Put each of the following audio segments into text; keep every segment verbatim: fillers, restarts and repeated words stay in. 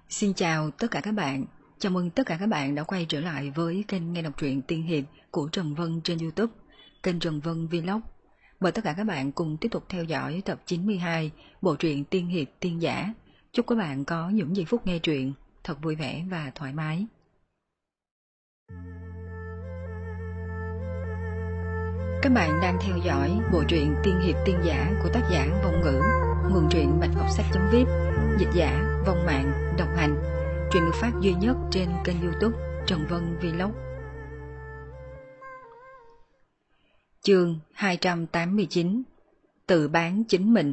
Xin chào tất cả các bạn, chào mừng tất cả các bạn đã quay trở lại với kênh nghe đọc truyện tiên hiệp của Trần Vân trên YouTube, kênh Trần Vân Vlog. Mời tất cả các bạn cùng tiếp tục theo dõi tập chín mươi hai bộ truyện tiên hiệp tiên giả. Chúc các bạn có những giây phút nghe truyện thật vui vẻ và thoải mái. Các bạn đang theo dõi bộ truyện tiên hiệp tiên giả của tác giả Vong Ngữ, nguồn truyện bạch ngọc sách.vip, dịch giả Vong Mạng, độc hành. Truyện được phát duy nhất trên kênh YouTube Trần Vân Vlog. Chương hai trăm tám mươi chín. Tự bán chính mình.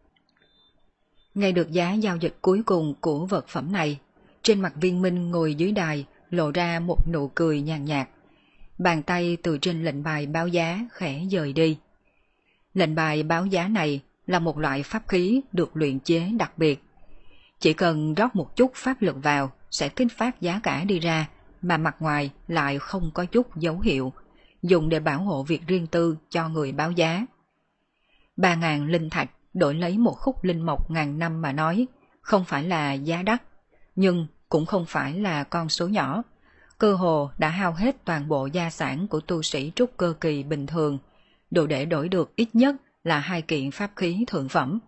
Ngay được giá giao dịch cuối cùng của vật phẩm này, trên mặt Viên Minh ngồi dưới đài lộ ra một nụ cười nhàn nhạt. Bàn tay từ trên lệnh bài báo giá khẽ dời đi. Lệnh bài báo giá này là một loại pháp khí được luyện chế đặc biệt. Chỉ cần rót một chút pháp lực vào sẽ kích phát giá cả đi ra, mà mặt ngoài lại không có chút dấu hiệu, dùng để bảo hộ việc riêng tư cho người báo giá. Ba ngàn linh thạch đổi lấy một khúc linh mộc ngàn năm mà nói, không phải là giá đắt, nhưng cũng không phải là con số nhỏ. Cơ hồ đã hao hết toàn bộ gia sản của tu sĩ trúc cơ kỳ bình thường, đủ để đổi được ít nhất là hai kiện pháp khí thượng phẩm.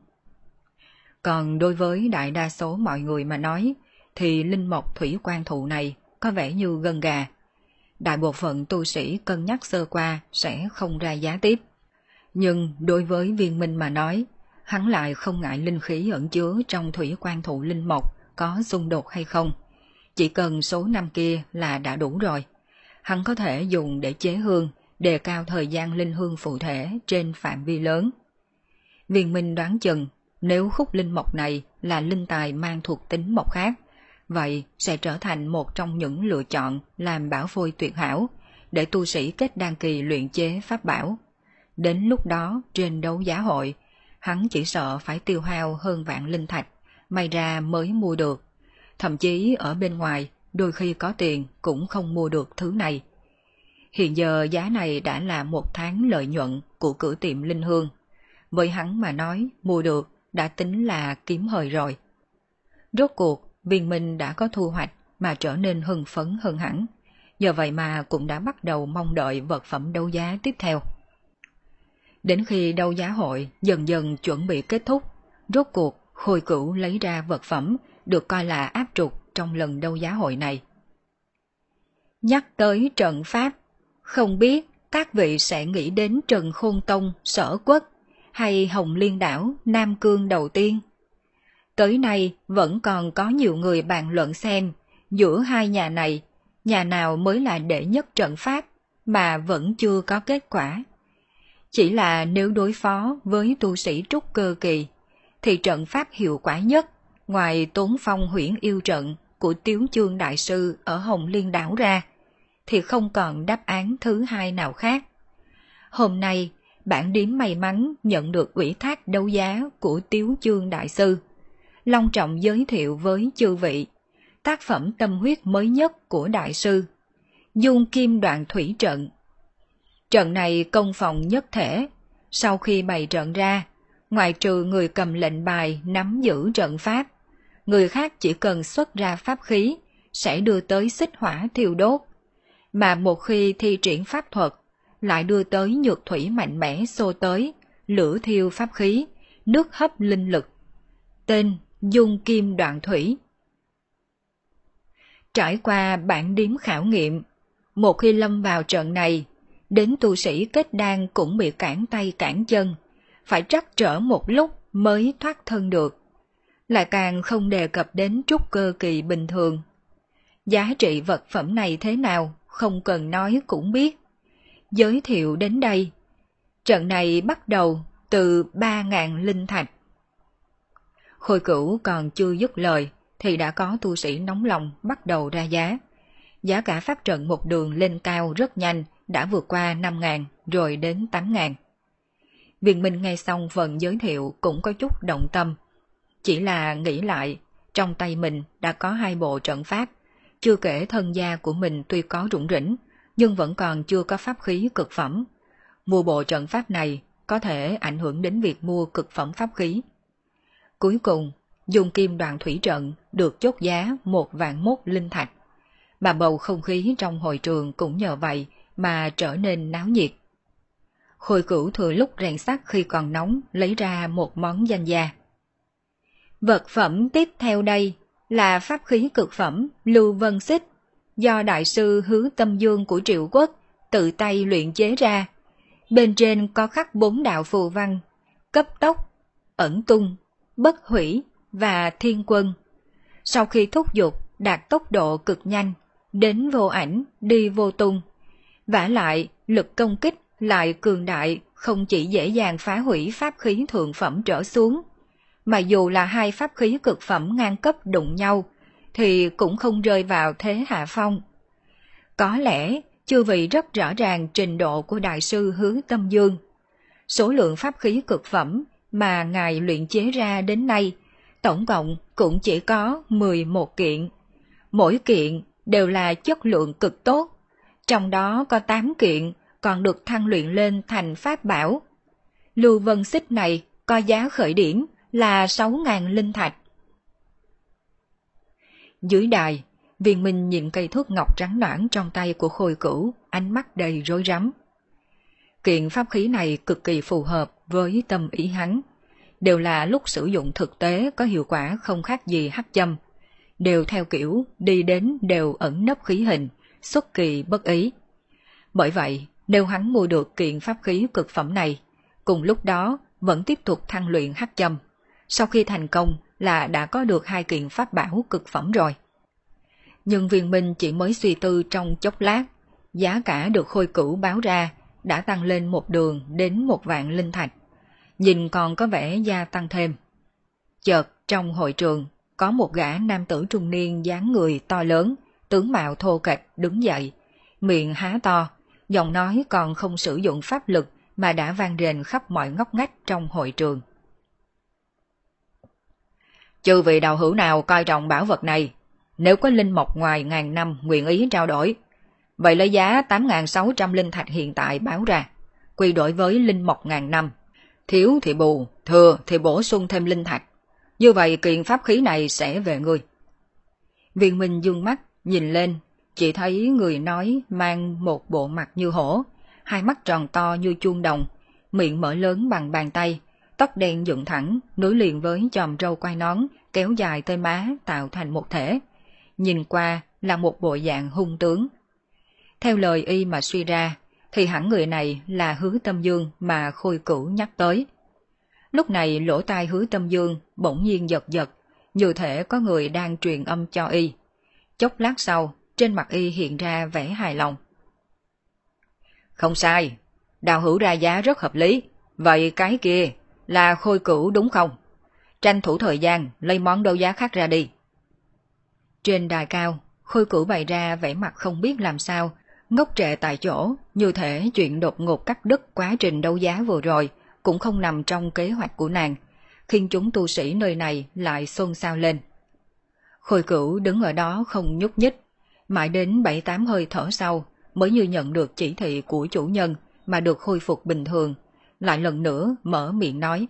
Còn đối với đại đa số mọi người mà nói, thì linh mộc thủy quan thụ này có vẻ như gân gà. Đại bộ phận tu sĩ cân nhắc sơ qua sẽ không ra giá tiếp. Nhưng đối với Viên Minh mà nói, hắn lại không ngại linh khí ẩn chứa trong thủy quan thụ linh mộc có xung đột hay không. Chỉ cần số năm kia là đã đủ rồi. Hắn có thể dùng để chế hương, đề cao thời gian linh hương phụ thể trên phạm vi lớn. Viên Minh đoán chừng, nếu khúc linh mộc này là linh tài mang thuộc tính mộc khác, vậy sẽ trở thành một trong những lựa chọn làm bảo phôi tuyệt hảo để tu sĩ kết đan kỳ luyện chế pháp bảo. Đến lúc đó trên đấu giá hội, hắn chỉ sợ phải tiêu hao hơn vạn linh thạch, may ra mới mua được. Thậm chí ở bên ngoài, đôi khi có tiền cũng không mua được thứ này. Hiện giờ giá này đã là một tháng lợi nhuận của cửa tiệm linh hương. Với hắn mà nói, mua được đã tính là kiếm hời rồi. Rốt cuộc, Viên Minh đã có thu hoạch mà trở nên hưng phấn hơn hẳn. Nhờ vậy mà cũng đã bắt đầu mong đợi vật phẩm đấu giá tiếp theo. Đến khi đấu giá hội dần dần chuẩn bị kết thúc, rốt cuộc Khôi Cửu lấy ra vật phẩm được coi là áp trục trong lần đấu giá hội này. Nhắc tới trận pháp, không biết các vị sẽ nghĩ đến Trần Khôn Tông, Sở Quốc hay Hồng Liên Đảo, Nam Cương đầu tiên. Tới nay vẫn còn có nhiều người bàn luận xem giữa hai nhà này, nhà nào mới là đệ nhất trận pháp mà vẫn chưa có kết quả. Chỉ là nếu đối phó với tu sĩ trúc cơ kỳ, thì trận pháp hiệu quả nhất, ngoài Tốn Phong Huyễn Yêu Trận của Tiếu Chương Đại Sư ở Hồng Liên Đảo ra, thì không còn đáp án thứ hai nào khác. Hôm nay, bản điếm may mắn nhận được ủy thác đấu giá của Tiếu Chương Đại Sư, long trọng giới thiệu với chư vị tác phẩm tâm huyết mới nhất của Đại Sư, Dung Kim Đoạn Thủy Trận. Trận này công phòng nhất thể, sau khi bày trận ra, ngoài trừ người cầm lệnh bài nắm giữ trận pháp, người khác chỉ cần xuất ra pháp khí sẽ đưa tới xích hỏa thiêu đốt, mà một khi thi triển pháp thuật lại đưa tới nhược thủy mạnh mẽ xô tới, lửa thiêu pháp khí, nước hấp linh lực. Tên Dung Kim Đoạn Thủy. Trải qua bản điếm khảo nghiệm, một khi lâm vào trận này, đến tu sĩ kết đan cũng bị cản tay cản chân, phải trắc trở một lúc mới thoát thân được. Lại càng không đề cập đến trúc cơ kỳ bình thường. Giá trị vật phẩm này thế nào, không cần nói cũng biết. Giới thiệu đến đây, trận này bắt đầu từ ba ngàn linh thạch. Khôi Cửu còn chưa dứt lời, thì đã có tu sĩ nóng lòng bắt đầu ra giá. Giá cả pháp trận một đường lên cao rất nhanh, đã vượt qua năm ngàn rồi đến tám ngàn. Viên Minh nghe xong phần giới thiệu cũng có chút động tâm. Chỉ là nghĩ lại, trong tay mình đã có hai bộ trận pháp, chưa kể thân gia của mình tuy có rủng rỉnh, nhưng vẫn còn chưa có pháp khí cực phẩm. Mua bộ trận pháp này có thể ảnh hưởng đến việc mua cực phẩm pháp khí. Cuối cùng, dùng kim đoạn thủy trận được chốt giá một vạn mốt linh thạch. Mà bầu không khí trong hội trường cũng nhờ vậy mà trở nên náo nhiệt. Khôi Cửu thừa lúc rèn sắt khi còn nóng lấy ra một món danh gia. Vật phẩm tiếp theo đây là pháp khí cực phẩm Lưu Vân Xích, do đại sư Hứa Tâm Dương của Triệu Quốc tự tay luyện chế ra. Bên trên có khắc bốn đạo phù văn: cấp tốc, ẩn tung, bất hủy và thiên quân. Sau khi thúc giục đạt tốc độ cực nhanh, đến vô ảnh, đi vô tung. Vả lại, lực công kích lại cường đại, không chỉ dễ dàng phá hủy pháp khí thượng phẩm trở xuống, mà dù là hai pháp khí cực phẩm ngang cấp đụng nhau, thì cũng không rơi vào thế hạ phong. Có lẽ, chư vị rất rõ ràng trình độ của đại sư Hứa Tâm Dương. Số lượng pháp khí cực phẩm mà ngài luyện chế ra đến nay, tổng cộng cũng chỉ có mười một kiện. Mỗi kiện đều là chất lượng cực tốt, trong đó có tám kiện còn được thăng luyện lên thành pháp bảo. Lưu Vân Xích này có giá khởi điểm là sáu ngàn linh thạch. Dưới đài, Viên Minh nhìn cây thước ngọc trắng nõn trong tay của Khôi Cửu, ánh mắt đầy rối rắm. Kiện pháp khí này cực kỳ phù hợp với tâm ý hắn, đều là lúc sử dụng thực tế có hiệu quả không khác gì hắc châm, đều theo kiểu đi đến đều ẩn nấp khí hình, xuất kỳ bất ý. Bởi vậy, nếu hắn mua được kiện pháp khí cực phẩm này, cùng lúc đó vẫn tiếp tục thăng luyện hắc châm, sau khi thành công là đã có được hai kiện pháp bảo cực phẩm rồi. Nhưng Viên Minh chỉ mới suy tư trong chốc lát, giá cả được Khôi Cửu báo ra đã tăng lên một đường đến một vạn linh thạch, nhìn còn có vẻ gia tăng thêm. Chợt trong hội trường có một gã nam tử trung niên dáng người to lớn, tướng mạo thô kệch đứng dậy, miệng há to, giọng nói còn không sử dụng pháp lực mà đã vang rền khắp mọi ngóc ngách trong hội trường. Chư vị đạo hữu nào coi trọng bảo vật này, nếu có linh mộc ngoài ngàn năm nguyện ý trao đổi, vậy lấy giá tám nghìn sáu trăm linh thạch hiện tại báo ra, quy đổi với linh mộc ngàn năm, thiếu thì bù, thừa thì bổ sung thêm linh thạch. Như vậy kiện pháp khí này sẽ về người. Viên Minh dương mắt nhìn lên, chỉ thấy người nói mang một bộ mặt như hổ, hai mắt tròn to như chuông đồng, miệng mở lớn bằng bàn tay, tóc đen dựng thẳng, nối liền với chòm râu quai nón, kéo dài tới má tạo thành một thể. Nhìn qua là một bộ dạng hung tướng. Theo lời y mà suy ra, thì hẳn người này là Hứa Tâm Dương mà Khôi Cửu nhắc tới. Lúc này lỗ tai Hứa Tâm Dương bỗng nhiên giật giật, như thể có người đang truyền âm cho y. Chốc lát sau, trên mặt y hiện ra vẻ hài lòng. Không sai, đạo hữu ra giá rất hợp lý, vậy cái kia là Khôi Cửu đúng không? Tranh thủ thời gian lấy món đấu giá khác ra đi. Trên đài cao, Khôi Cửu bày ra vẻ mặt không biết làm sao, ngốc trệ tại chỗ, như thể chuyện đột ngột cắt đứt quá trình đấu giá vừa rồi cũng không nằm trong kế hoạch của nàng, khiến chúng tu sĩ nơi này lại xôn xao lên. Khôi Cửu đứng ở đó không nhúc nhích, mãi đến bảy tám hơi thở sau mới như nhận được chỉ thị của chủ nhân mà được khôi phục bình thường, lại lần nữa mở miệng nói.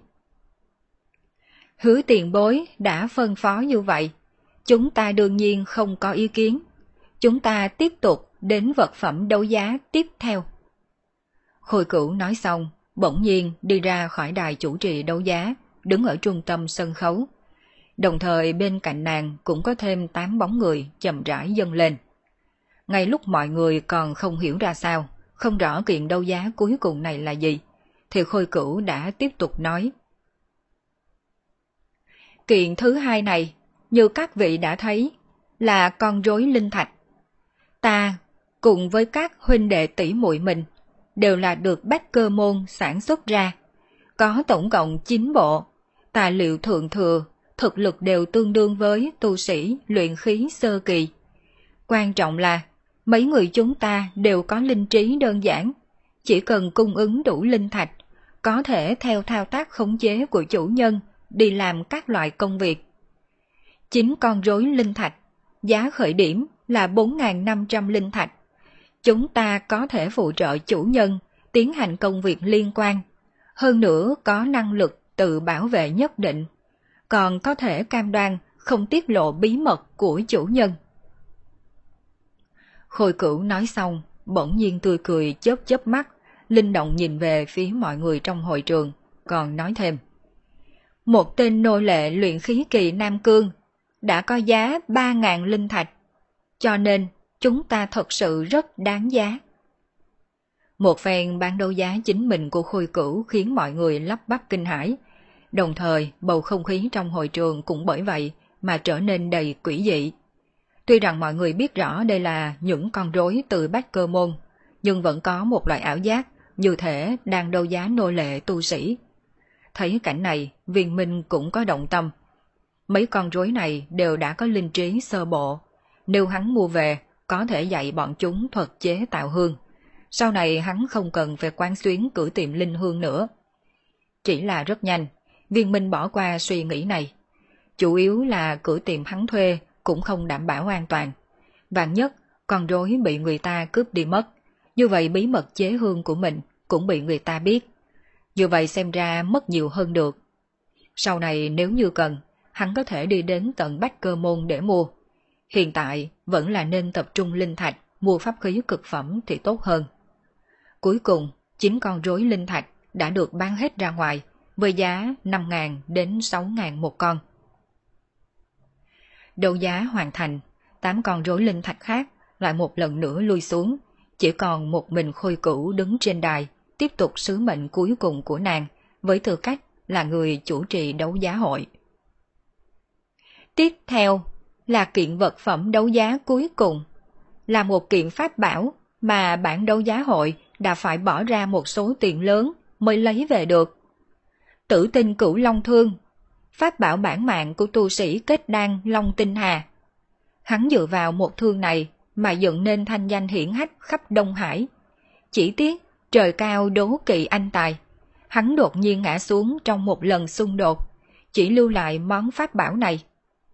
Hứa tiền bối đã phân phó như vậy, chúng ta đương nhiên không có ý kiến. Chúng ta tiếp tục đến vật phẩm đấu giá tiếp theo. Khôi Cửu nói xong, bỗng nhiên đi ra khỏi đài chủ trì đấu giá, đứng ở trung tâm sân khấu. Đồng thời bên cạnh nàng cũng có thêm tám bóng người chậm rãi dâng lên. Ngay lúc mọi người còn không hiểu ra sao, không rõ kiện đấu giá cuối cùng này là gì, thì Khôi Cửu đã tiếp tục nói. Kiện thứ hai này, như các vị đã thấy, là con rối linh thạch. Ta, cùng với các huynh đệ tỷ muội mình, đều là được Bách Cơ Môn sản xuất ra. Có tổng cộng chín bộ, tài liệu thượng thừa, thực lực đều tương đương với tu sĩ luyện khí sơ kỳ. Quan trọng là, mấy người chúng ta đều có linh trí đơn giản, chỉ cần cung ứng đủ linh thạch, có thể theo thao tác khống chế của chủ nhân đi làm các loại công việc. Chín con rối linh thạch, giá khởi điểm là bốn nghìn năm trăm linh thạch. Chúng ta có thể phụ trợ chủ nhân tiến hành công việc liên quan, hơn nữa có năng lực tự bảo vệ nhất định. còn có thể cam đoan không tiết lộ bí mật của chủ nhân. Khôi Cửu nói xong, bỗng nhiên tươi cười chớp chớp mắt, linh động nhìn về phía mọi người trong hội trường, còn nói thêm. Một tên nô lệ luyện khí kỳ Nam Cương đã có giá ba ngàn linh thạch, cho nên chúng ta thật sự rất đáng giá. Một phen bán đấu giá chính mình của Khôi Cửu khiến mọi người lắp bắp kinh hãi, đồng thời bầu không khí trong hội trường cũng bởi vậy mà trở nên đầy quỷ dị. Tuy rằng mọi người biết rõ đây là những con rối từ Bách Cơ Môn, nhưng vẫn có một loại ảo giác như thể đang đấu giá nô lệ tu sĩ. Thấy cảnh này, Viên Minh cũng có động tâm. Mấy con rối này đều đã có linh trí sơ bộ, nếu hắn mua về có thể dạy bọn chúng thuật chế tạo hương. Sau này hắn không cần phải quán xuyến cửa tiệm linh hương nữa. Chỉ là rất nhanh, Viên Minh bỏ qua suy nghĩ này. Chủ yếu là cửa tiệm hắn thuê cũng không đảm bảo an toàn. Vạn nhất, con rối bị người ta cướp đi mất, như vậy bí mật chế hương của mình cũng bị người ta biết. Như vậy xem ra mất nhiều hơn được. Sau này nếu như cần, hắn có thể đi đến tận Bách Cơ Môn để mua. Hiện tại vẫn là nên tập trung linh thạch mua pháp khí cực phẩm thì tốt hơn. Cuối cùng, chín con rối linh thạch đã được bán hết ra ngoài với giá năm ngàn đến sáu ngàn một con. Đấu giá hoàn thành, tám con rối linh thạch khác lại một lần nữa lui xuống, chỉ còn một mình Khôi Cửu đứng trên đài, tiếp tục sứ mệnh cuối cùng của nàng với tư cách là người chủ trì đấu giá hội. Tiếp theo là kiện vật phẩm đấu giá cuối cùng, là một kiện pháp bảo mà bản đấu giá hội đã phải bỏ ra một số tiền lớn mới lấy về được. Tử tinh cửu long thương, pháp bảo bản mạng của tu sĩ kết đan Long Tinh Hà. Hắn dựa vào một thương này mà dựng nên thanh danh hiển hách khắp Đông Hải. Chỉ tiếc trời cao đố kỵ anh tài, hắn đột nhiên ngã xuống trong một lần xung đột, chỉ lưu lại món pháp bảo này.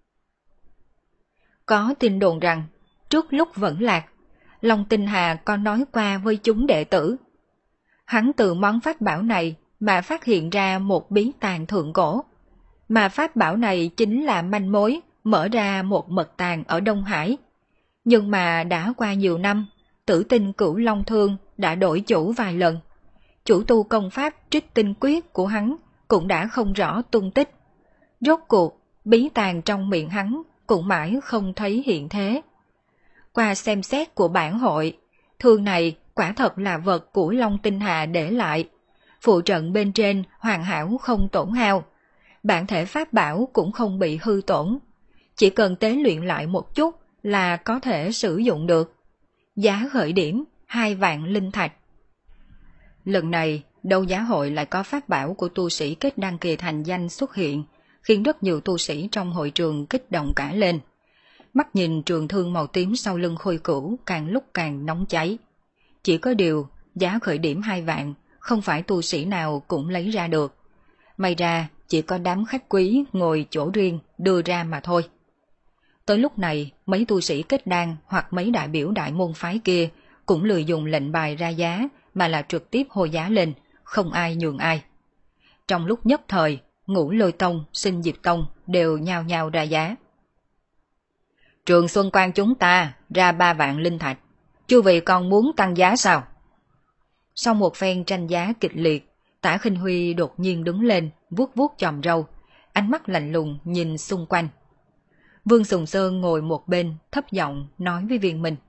Có tin đồn rằng, trước lúc vẫn lạc, Long Tinh Hà có nói qua với chúng đệ tử. Hắn từ món pháp bảo này mà phát hiện ra một bí tàng thượng cổ, mà pháp bảo này chính là manh mối mở ra một mật tàng ở Đông Hải. Nhưng mà đã qua nhiều năm, Tử tinh cửu long thương đã đổi chủ vài lần. Chủ tu công pháp trích tinh quyết của hắn cũng đã không rõ tung tích. Rốt cuộc, bí tàng trong miệng hắn cũng mãi không thấy hiện thế. Qua xem xét của bản hội, thương này quả thật là vật của Long Tinh Hà để lại. Phụ trận bên trên hoàn hảo không tổn hao. Bản thể pháp bảo cũng không bị hư tổn. Chỉ cần tế luyện lại một chút là có thể sử dụng được. Giá khởi điểm hai vạn linh thạch. Lần này, đấu giá hội lại có pháp bảo của tu sĩ kết đăng kỳ thành danh xuất hiện, khiến rất nhiều tu sĩ trong hội trường kích động cả lên. Mắt nhìn trường thương màu tím sau lưng Khôi Cửu càng lúc càng nóng cháy. Chỉ có điều, giá khởi điểm hai vạn, không phải tu sĩ nào cũng lấy ra được. May ra, chỉ có đám khách quý ngồi chỗ riêng đưa ra mà thôi. Tới lúc này, mấy tu sĩ kết đan hoặc mấy đại biểu đại môn phái kia cũng lười dùng lệnh bài ra giá mà là trực tiếp hô giá lên, không ai nhường ai. Trong lúc nhất thời, Ngũ Lôi Tông, Sinh Diệp Tông đều nhao nhao ra giá. Trường Xuân Quan chúng ta ra ba vạn linh thạch, chư vị còn muốn tăng giá sao? Sau một phen tranh giá kịch liệt, Tả Khinh Huy đột nhiên đứng lên, vuốt vuốt chòm râu, ánh mắt lạnh lùng nhìn xung quanh. Vương Sùng Sơn ngồi một bên, thấp giọng nói với Viên Minh.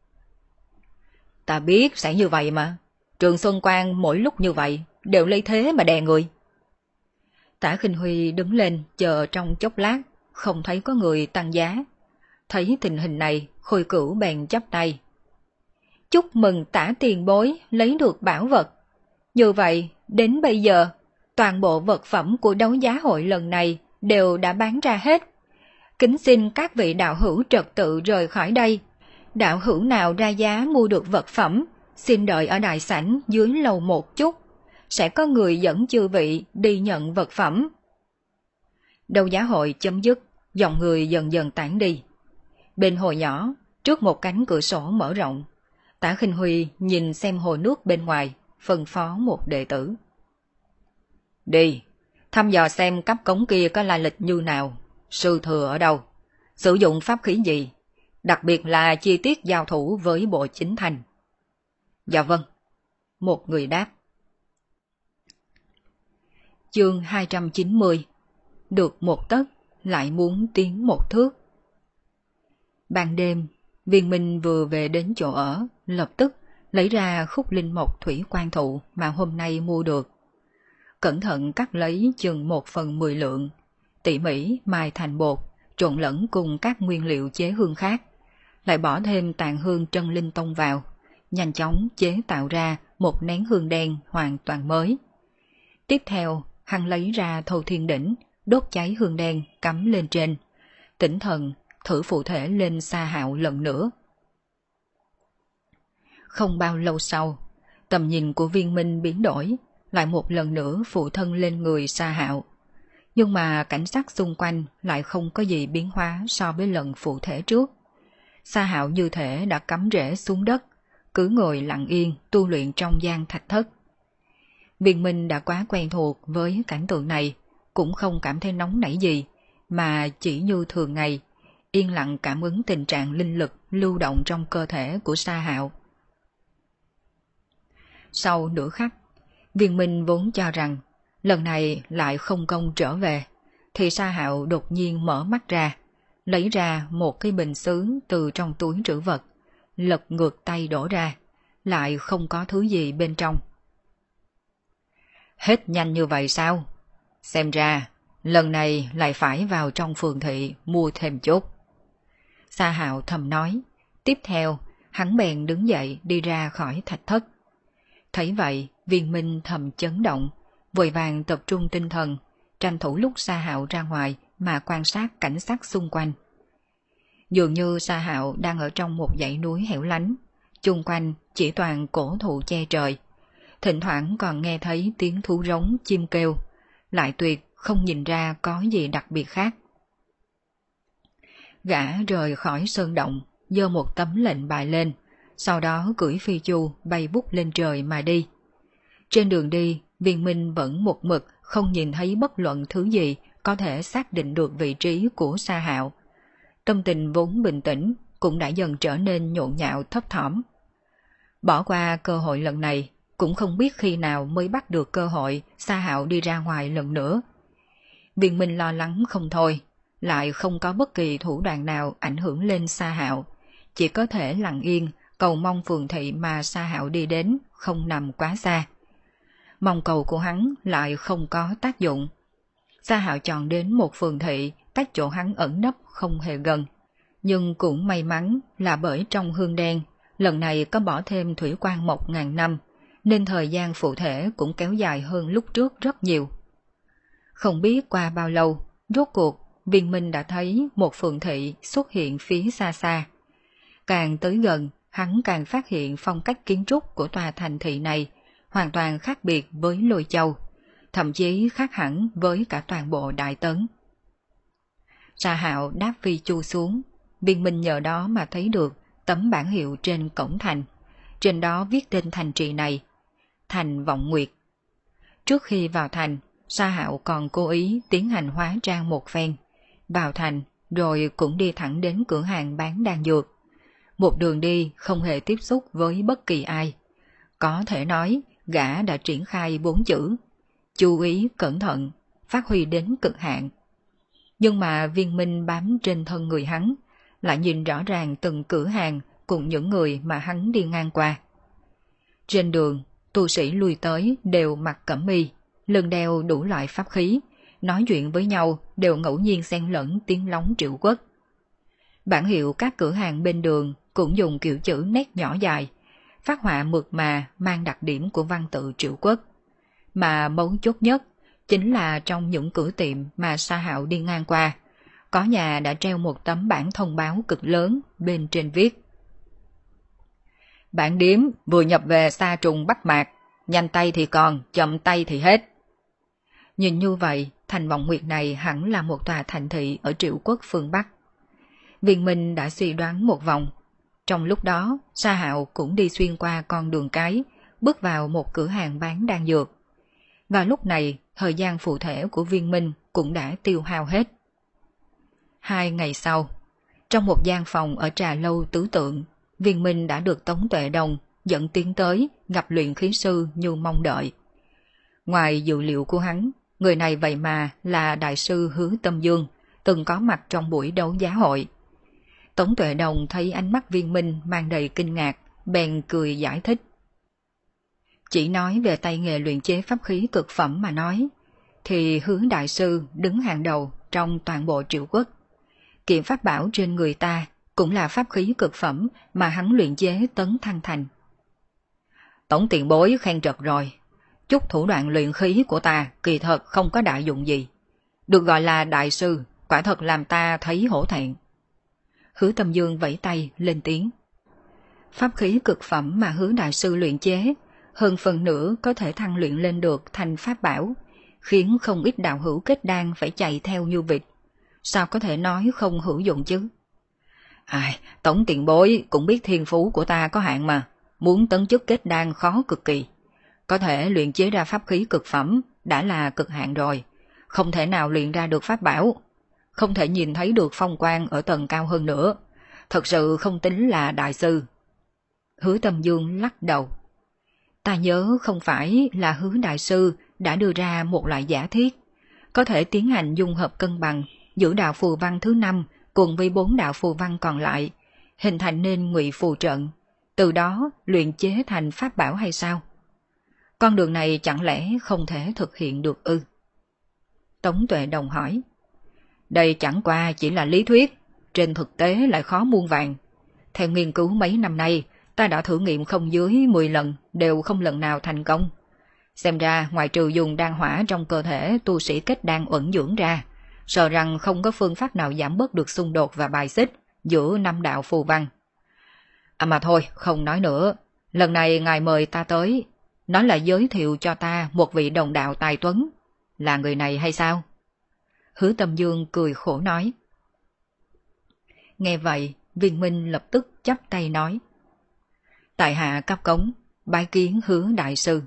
Ta biết sẽ như vậy mà, Trường Xuân Quan mỗi lúc như vậy đều lấy thế mà đè người. Tả Khinh Huy đứng lên chờ trong chốc lát, không thấy có người tăng giá. Thấy tình hình này, Khôi Cửu bèn chắp tay. Chúc mừng Tả tiền bối lấy được bảo vật. Như vậy, đến bây giờ, toàn bộ vật phẩm của đấu giá hội lần này đều đã bán ra hết. Kính xin các vị đạo hữu trật tự rời khỏi đây. Đạo hữu nào ra giá mua được vật phẩm, xin đợi ở đại sảnh dưới lầu một chút. Sẽ có người dẫn chư vị đi nhận vật phẩm. Đấu giá hội chấm dứt, dòng người dần dần tản đi. Bên hồ nhỏ, trước một cánh cửa sổ mở rộng, Tả Khinh Huy nhìn xem hồ nước bên ngoài, phân phó một đệ tử. Đi, thăm dò xem cấp cống kia có lai lịch như nào, sư thừa ở đâu, sử dụng pháp khí gì, đặc biệt là chi tiết giao thủ với bộ chính thành. Dạ vâng, một người đáp. Chương hai trăm chín mươi. Được một tấc, lại muốn tiến một thước. Ban đêm, Viên Minh vừa về đến chỗ ở, lập tức lấy ra khúc linh mộc thủy quan thụ mà hôm nay mua được. Cẩn thận cắt lấy chừng một phần mười lượng, tỉ mỉ mài thành bột, trộn lẫn cùng các nguyên liệu chế hương khác, lại bỏ thêm tàn hương trân linh tông vào, nhanh chóng chế tạo ra một nén hương đen hoàn toàn mới. Tiếp theo, hắn lấy ra thâu thiên đỉnh, đốt cháy hương đen cắm lên trên, tỉnh thần thử phụ thể lên Sa Hạo lần nữa. Không bao lâu sau, tầm nhìn của Viên Minh biến đổi, lại một lần nữa phụ thân lên người Sa Hạo. Nhưng mà cảnh sắc xung quanh lại không có gì biến hóa so với lần phụ thể trước. Sa Hạo như thể đã cắm rễ xuống đất, cứ ngồi lặng yên tu luyện trong gian thạch thất. Viên Minh đã quá quen thuộc với cảnh tượng này, cũng không cảm thấy nóng nảy gì, mà chỉ như thường ngày, yên lặng cảm ứng tình trạng linh lực lưu động trong cơ thể của Sa Hạo. Sau nửa khắc, Viên Minh vốn cho rằng lần này lại không công trở về, thì Sa Hạo đột nhiên mở mắt ra, lấy ra một cái bình sứ từ trong túi trữ vật, lật ngược tay đổ ra, lại không có thứ gì bên trong. Hết nhanh như vậy sao? Xem ra, lần này lại phải vào trong phường thị mua thêm chút. Sa Hạo thầm nói, tiếp theo hắn bèn đứng dậy đi ra khỏi thạch thất. Thấy vậy, Viên Minh thầm chấn động, vội vàng tập trung tinh thần, tranh thủ lúc Sa Hạo ra ngoài mà quan sát cảnh sắc xung quanh. Dường như Sa Hạo đang ở trong một dãy núi hẻo lánh, chung quanh chỉ toàn cổ thụ che trời, thỉnh thoảng còn nghe thấy tiếng thú rống chim kêu, lại tuyệt không nhìn ra có gì đặc biệt khác. Gã rời khỏi sơn động, giơ một tấm lệnh bài lên, sau đó cưỡi phi chu bay bút lên trời mà đi. Trên đường đi, Viên Minh vẫn một mực không nhìn thấy bất luận thứ gì có thể xác định được vị trí của Sa Hạo. Tâm tình vốn bình tĩnh cũng đã dần trở nên nhộn nhạo thấp thỏm. Bỏ qua cơ hội lần này, cũng không biết khi nào mới bắt được cơ hội Sa Hạo đi ra ngoài lần nữa. Viên Minh lo lắng không thôi, lại không có bất kỳ thủ đoạn nào ảnh hưởng lên Sa Hạo, chỉ có thể lặng yên cầu mong phường thị mà Sa Hạo đi đến không nằm quá xa. Mong cầu của hắn lại không có tác dụng. Sa Hạo chọn đến một phường thị cách chỗ hắn ẩn nấp không hề gần, nhưng cũng may mắn là bởi trong hương đen lần này có bỏ thêm thủy quan một ngàn năm, nên thời gian phụ thể cũng kéo dài hơn lúc trước rất nhiều. Không biết qua bao lâu, rốt cuộc Viên Minh đã thấy một phường thị xuất hiện phía xa xa. Càng tới gần, hắn càng phát hiện phong cách kiến trúc của tòa thành thị này hoàn toàn khác biệt với Lôi Châu, thậm chí khác hẳn với cả toàn bộ Đại Tấn. Sa Hạo đáp phi chu xuống, Viên Minh nhờ đó mà thấy được tấm bảng hiệu trên cổng thành, trên đó viết tên thành trì này, Thành Vọng Nguyệt. Trước khi vào thành, Sa Hạo còn cố ý tiến hành hóa trang một phen, vào thành rồi cũng đi thẳng đến cửa hàng bán đan dược. Một đường đi không hề tiếp xúc với bất kỳ ai. Có thể nói gã đã triển khai bốn chữ: chú ý cẩn thận, phát huy đến cực hạn. Nhưng mà Viên Minh bám trên thân người hắn, lại nhìn rõ ràng từng cửa hàng cùng những người mà hắn đi ngang qua. Trên đường, tu sĩ lui tới đều mặc cẩm y, lưng đeo đủ loại pháp khí, nói chuyện với nhau đều ngẫu nhiên xen lẫn tiếng lóng Triệu Quốc. Bảng hiệu các cửa hàng bên đường cũng dùng kiểu chữ nét nhỏ dài, phát họa mượt mà mang đặc điểm của văn tự Triệu Quốc. Mà mấu chốt nhất chính là trong những cửa tiệm mà Sa Hạo đi ngang qua, có nhà đã treo một tấm bảng thông báo cực lớn, bên trên viết: Bản điếm vừa nhập về sa trùng Bắc Mạc, nhanh tay thì còn, chậm tay thì hết. Nhìn như vậy, thành Vọng Nguyệt này hẳn là một tòa thành thị ở Triệu Quốc phương Bắc. Viên Minh đã suy đoán một vòng. Trong lúc đó, Sa Hạo cũng đi xuyên qua con đường cái, bước vào một cửa hàng bán đan dược. và lúc này thời gian phụ thể của Viên Minh cũng đã tiêu hao hết. Hai ngày sau, trong một gian phòng ở trà lâu tứ tượng, Viên Minh đã được Tống Tuệ Đồng dẫn tiến tới gặp luyện khí sư như mong đợi. Ngoài dự liệu của hắn, người này vậy mà là đại sư Hứa Tâm Dương, từng có mặt trong buổi đấu giá hội. Tống Tuệ Đồng thấy ánh mắt Viên Minh mang đầy kinh ngạc, bèn cười giải thích. Chỉ nói về tay nghề luyện chế pháp khí cực phẩm mà nói, thì Hứa đại sư đứng hàng đầu trong toàn bộ Triệu Quốc. Kiện pháp bảo trên người ta cũng là pháp khí cực phẩm mà hắn luyện chế tấn thăng thành. Tổng tiền bối khen trật rồi, chút thủ đoạn luyện khí của ta kỳ thật không có đại dụng gì. Được gọi là đại sư, quả thật làm ta thấy hổ thẹn. Hứa Tâm Dương vẫy tay lên tiếng. Pháp khí cực phẩm mà Hứa đại sư luyện chế, hơn phần nữa có thể thăng luyện lên được thành pháp bảo, khiến không ít đạo hữu kết đan phải chạy theo như vịt. Sao có thể nói không hữu dụng chứ? Ai, tổng tiền bối cũng biết thiên phú của ta có hạn mà, muốn tấn chức kết đan khó cực kỳ. Có thể luyện chế ra pháp khí cực phẩm đã là cực hạn rồi, không thể nào luyện ra được pháp bảo, không thể nhìn thấy được phong quang ở tầng cao hơn nữa, thật sự không tính là đại sư. Hứa Tâm Dương lắc đầu. Ta nhớ không phải là Hứa đại sư đã đưa ra một loại giả thiết, có thể tiến hành dung hợp cân bằng giữa đạo phù văn thứ năm cùng với bốn đạo phù văn còn lại, hình thành nên ngụy phù trận, từ đó luyện chế thành pháp bảo hay sao? Con đường này chẳng lẽ không thể thực hiện được ư? Tống Tuệ Đồng hỏi. Đây chẳng qua chỉ là lý thuyết, trên thực tế lại khó muôn vàn. Theo nghiên cứu mấy năm nay, ta đã thử nghiệm không dưới mười lần, đều không lần nào thành công. Xem ra ngoài trừ dùng đan hỏa trong cơ thể tu sĩ kết đan uẩn dưỡng ra, sợ rằng không có phương pháp nào giảm bớt được xung đột và bài xích giữa năm đạo phù văn. À mà thôi, không nói nữa. Lần này ngài mời ta tới, nói là giới thiệu cho ta một vị đồng đạo tài tuấn. Là người này hay sao? Hứa Tâm Dương cười khổ nói. Nghe vậy, Viên Minh lập tức chắp tay nói. Tại hạ cấp cống, bái kiến Hứa đại sư.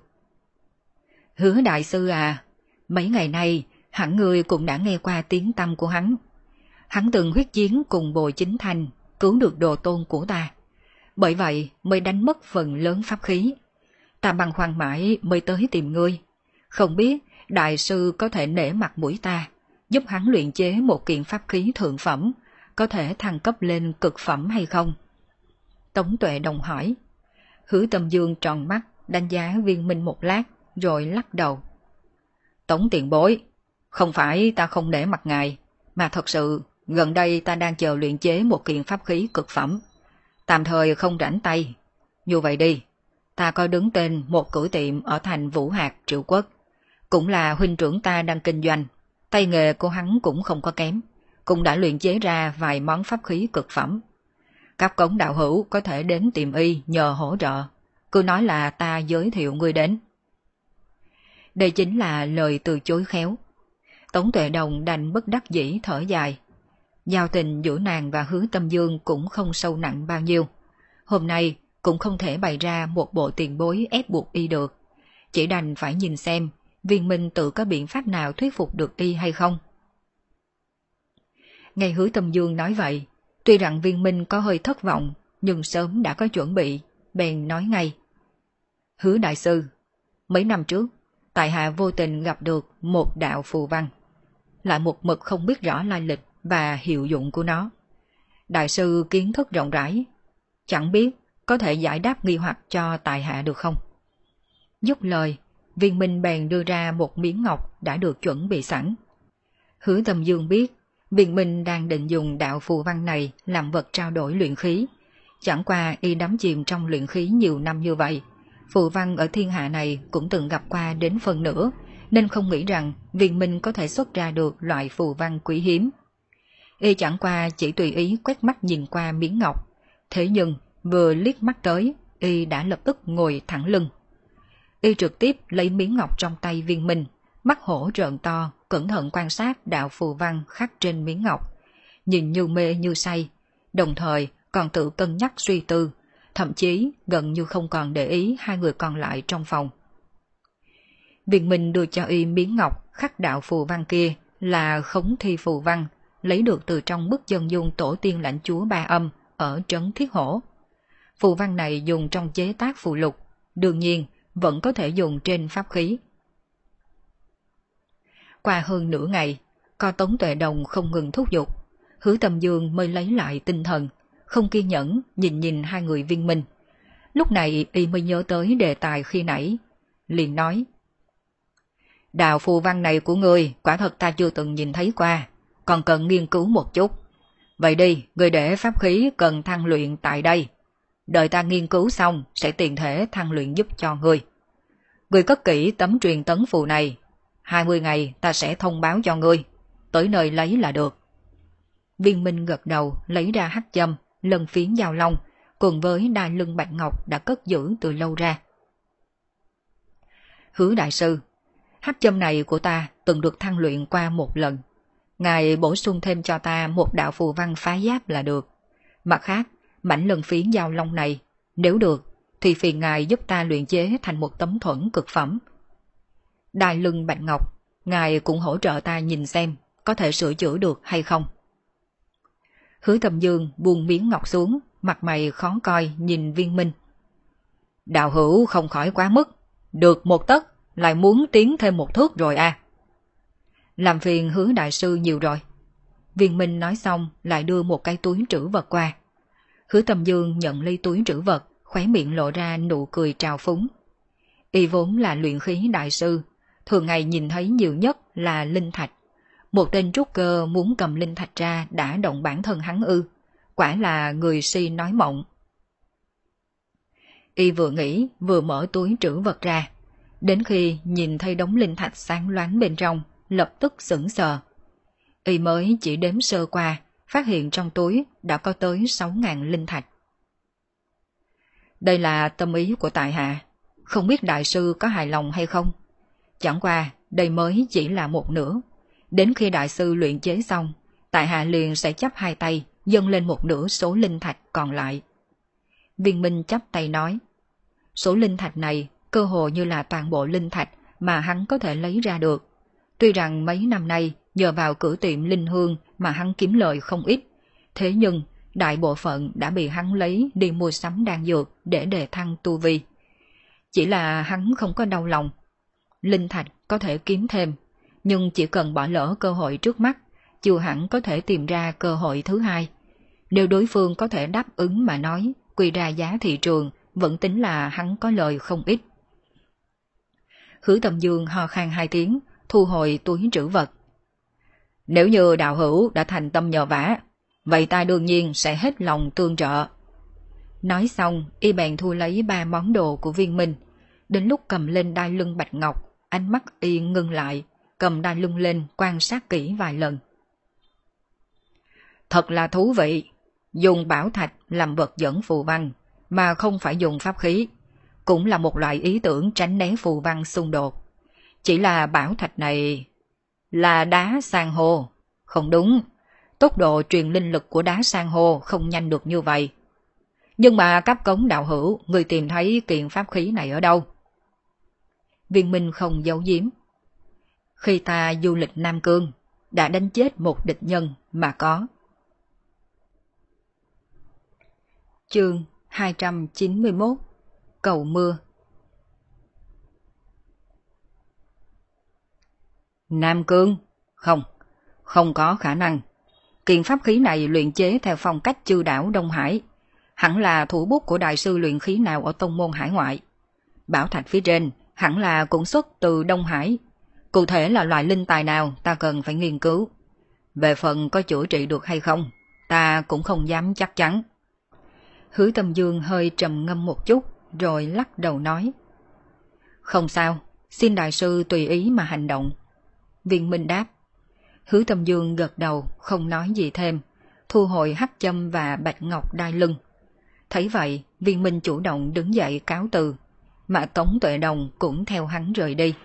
Hứa đại sư à, mấy ngày nay hẳn ngươi cũng đã nghe qua tiếng tăm của hắn. Hắn từng huyết chiến cùng Bồi Chính Thành, cứu được đồ tôn của ta. Bởi vậy mới đánh mất phần lớn pháp khí. Ta băn khoăn mãi mới tới tìm ngươi. Không biết đại sư có thể nể mặt mũi ta, giúp hắn luyện chế một kiện pháp khí thượng phẩm, có thể thăng cấp lên cực phẩm hay không? Tống Tuệ Đồng hỏi. Hứa Tâm Dương tròn mắt đánh giá Viên Minh một lát rồi lắc đầu. Tống tiền bối, không phải ta không nể mặt ngài, mà thật sự gần đây ta đang chờ luyện chế một kiện pháp khí cực phẩm, tạm thời không rảnh tay. Như vậy đi, ta có đứng tên một cửa tiệm ở thành Vũ Hạt, Triệu Quốc, cũng là huynh trưởng ta đang kinh doanh, tay nghề của hắn cũng không có kém, cũng đã luyện chế ra vài món pháp khí cực phẩm. Các cống đạo hữu có thể đến tìm y nhờ hỗ trợ, cứ nói là ta giới thiệu ngươi đến. Đây chính là lời từ chối khéo. Tống Tuệ Đồng đành bất đắc dĩ thở dài. Giao tình giữa nàng và Hứa Tâm Dương cũng không sâu nặng bao nhiêu. Hôm nay cũng không thể bày ra một bộ tiền bối ép buộc y được. Chỉ đành phải nhìn xem Viên Minh tự có biện pháp nào thuyết phục được y hay không. Nghe Hứa Tâm Dương nói vậy, tuy rằng Viên Minh có hơi thất vọng, nhưng sớm đã có chuẩn bị, bèn nói ngay. Hứa đại sư, mấy năm trước, tại hạ vô tình gặp được một đạo phù văn, lại một mực không biết rõ lai lịch và hiệu dụng của nó. Đại sư kiến thức rộng rãi, chẳng biết có thể giải đáp nghi hoặc cho tại hạ được không? Dứt lời, Viên Minh bèn đưa ra một miếng ngọc đã được chuẩn bị sẵn. Hứa Tâm Dương biết Viên Minh đang định dùng đạo phù văn này làm vật trao đổi luyện khí. Chẳng qua y đắm chìm trong luyện khí nhiều năm như vậy, phù văn ở thiên hạ này cũng từng gặp qua đến phần nữa, nên không nghĩ rằng Viên Minh có thể xuất ra được loại phù văn quý hiếm. Y chẳng qua chỉ tùy ý quét mắt nhìn qua miếng ngọc, thế nhưng vừa liếc mắt tới, y đã lập tức ngồi thẳng lưng. Y trực tiếp lấy miếng ngọc trong tay Viên Minh, mắt hổ trợn to, cẩn thận quan sát đạo phù văn khắc trên miếng ngọc, nhìn như mê như say, đồng thời còn tự cân nhắc suy tư, thậm chí gần như không còn để ý hai người còn lại trong phòng. Viên Minh đưa cho y miếng ngọc khắc đạo phù văn kia là khống thi phù văn, lấy được từ trong bức chân dung tổ tiên lãnh chúa Ba Âm ở trấn Thiết Hổ. Phù văn này dùng trong chế tác phù lục, đương nhiên vẫn có thể dùng trên pháp khí. Qua hơn nửa ngày, co Tống Tuệ Đồng không ngừng thúc giục, Hứa Tâm Dương mới lấy lại tinh thần, không kiên nhẫn nhìn nhìn hai người Viên Minh. Lúc này y mới nhớ tới đề tài khi nãy, liền nói: đạo phù văn này của ngươi quả thật ta chưa từng nhìn thấy qua, còn cần nghiên cứu một chút. Vậy đi, ngươi để pháp khí cần thăng luyện tại đây. Đợi ta nghiên cứu xong sẽ tiện thể thăng luyện giúp cho ngươi. Ngươi cất kỹ tấm truyền tấn phù này, hai mươi ngày ta sẽ thông báo cho ngươi, tới nơi lấy là được. Viên Minh gật đầu lấy ra hắc châm, lân phiến giao long, cùng với đai lưng bạch ngọc đã cất giữ từ lâu ra. Hứa đại sư, hắc châm này của ta từng được thăng luyện qua một lần. Ngài bổ sung thêm cho ta một đạo phù văn phá giáp là được. Mặt khác, mảnh lân phiến giao long này, nếu được, thì phiền ngài giúp ta luyện chế thành một tấm thuẫn cực phẩm. Đai lưng bạch ngọc, ngài cũng hỗ trợ ta nhìn xem có thể sửa chữa được hay không. Hứa Tâm Dương buông miếng ngọc xuống, mặt mày khó coi nhìn Viên Minh. Đạo hữu không khỏi quá mức, được một tấc lại muốn tiến thêm một thước rồi à. Làm phiền Hứa đại sư nhiều rồi. Viên Minh nói xong lại đưa một cái túi trữ vật qua. Hứa Tâm Dương nhận lấy túi trữ vật, khóe miệng lộ ra nụ cười trào phúng. Y vốn là luyện khí đại sư, thường ngày nhìn thấy nhiều nhất là linh thạch. Một tên trúc cơ muốn cầm linh thạch ra đã động bản thân hắn ư, quả là người si nói mộng. Y vừa nghĩ vừa mở túi trữ vật ra, đến khi nhìn thấy đống linh thạch sáng loáng bên trong, lập tức sững sờ. Y mới chỉ đếm sơ qua, phát hiện trong túi đã có tới sáu ngàn linh thạch. Đây là tâm ý của tại hạ, không biết đại sư có hài lòng hay không? Chẳng qua, đây mới chỉ là một nửa. Đến khi đại sư luyện chế xong, tại hạ liền sẽ chắp hai tay, dâng lên một nửa số linh thạch còn lại. Viên Minh chắp tay nói, số linh thạch này cơ hồ như là toàn bộ linh thạch mà hắn có thể lấy ra được. Tuy rằng mấy năm nay nhờ vào cửa tiệm linh hương mà hắn kiếm lợi không ít, thế nhưng đại bộ phận đã bị hắn lấy đi mua sắm đan dược để đề thăng tu vi. Chỉ là hắn không có đau lòng. Linh thạch có thể kiếm thêm, nhưng chỉ cần bỏ lỡ cơ hội trước mắt, chưa hẳn có thể tìm ra cơ hội thứ hai. Nếu đối phương có thể đáp ứng mà nói, quy ra giá thị trường, vẫn tính là hắn có lời không ít. Hứa Tâm Dương ho khan hai tiếng, thu hồi túi trữ vật. Nếu như đạo hữu đã thành tâm nhờ vả, vậy ta đương nhiên sẽ hết lòng tương trợ. Nói xong, y bèn thu lấy ba món đồ của Viên Minh. Đến lúc cầm lên đai lưng bạch ngọc, ánh mắt y ngưng lại, cầm đai lưng lên quan sát kỹ vài lần. Thật là thú vị, dùng bảo thạch làm vật dẫn phù văn, mà không phải dùng pháp khí, cũng là một loại ý tưởng tránh né phù văn xung đột. Chỉ là bảo thạch này là đá san hô, không đúng, tốc độ truyền linh lực của đá san hô không nhanh được như vậy. Nhưng mà cấp cống đạo hữu, người tìm thấy kiện pháp khí này ở đâu? Viên Minh không giấu giếm. Khi ta du lịch Nam Cương, đã đánh chết một địch nhân mà có. Chương hai trăm chín mươi mốt. Cầu mưa. Nam Cương? Không, không có khả năng. Kiện pháp khí này luyện chế theo phong cách chư đảo Đông Hải, hẳn là thủ bút của đại sư luyện khí nào ở tông môn hải ngoại. Bảo thạch phía trên hẳn là cũng xuất từ Đông Hải. Cụ thể là loại linh tài nào ta cần phải nghiên cứu. Về phần có chữa trị được hay không, ta cũng không dám chắc chắn. Hứa Tâm Dương hơi trầm ngâm một chút, rồi lắc đầu nói. Không sao, xin đại sư tùy ý mà hành động. Viên Minh đáp. Hứa Tâm Dương gật đầu, không nói gì thêm, thu hồi hắc châm và bạch ngọc đai lưng. Thấy vậy, Viên Minh chủ động đứng dậy cáo từ, mà Tống Tuệ Đồng cũng theo hắn rời đi.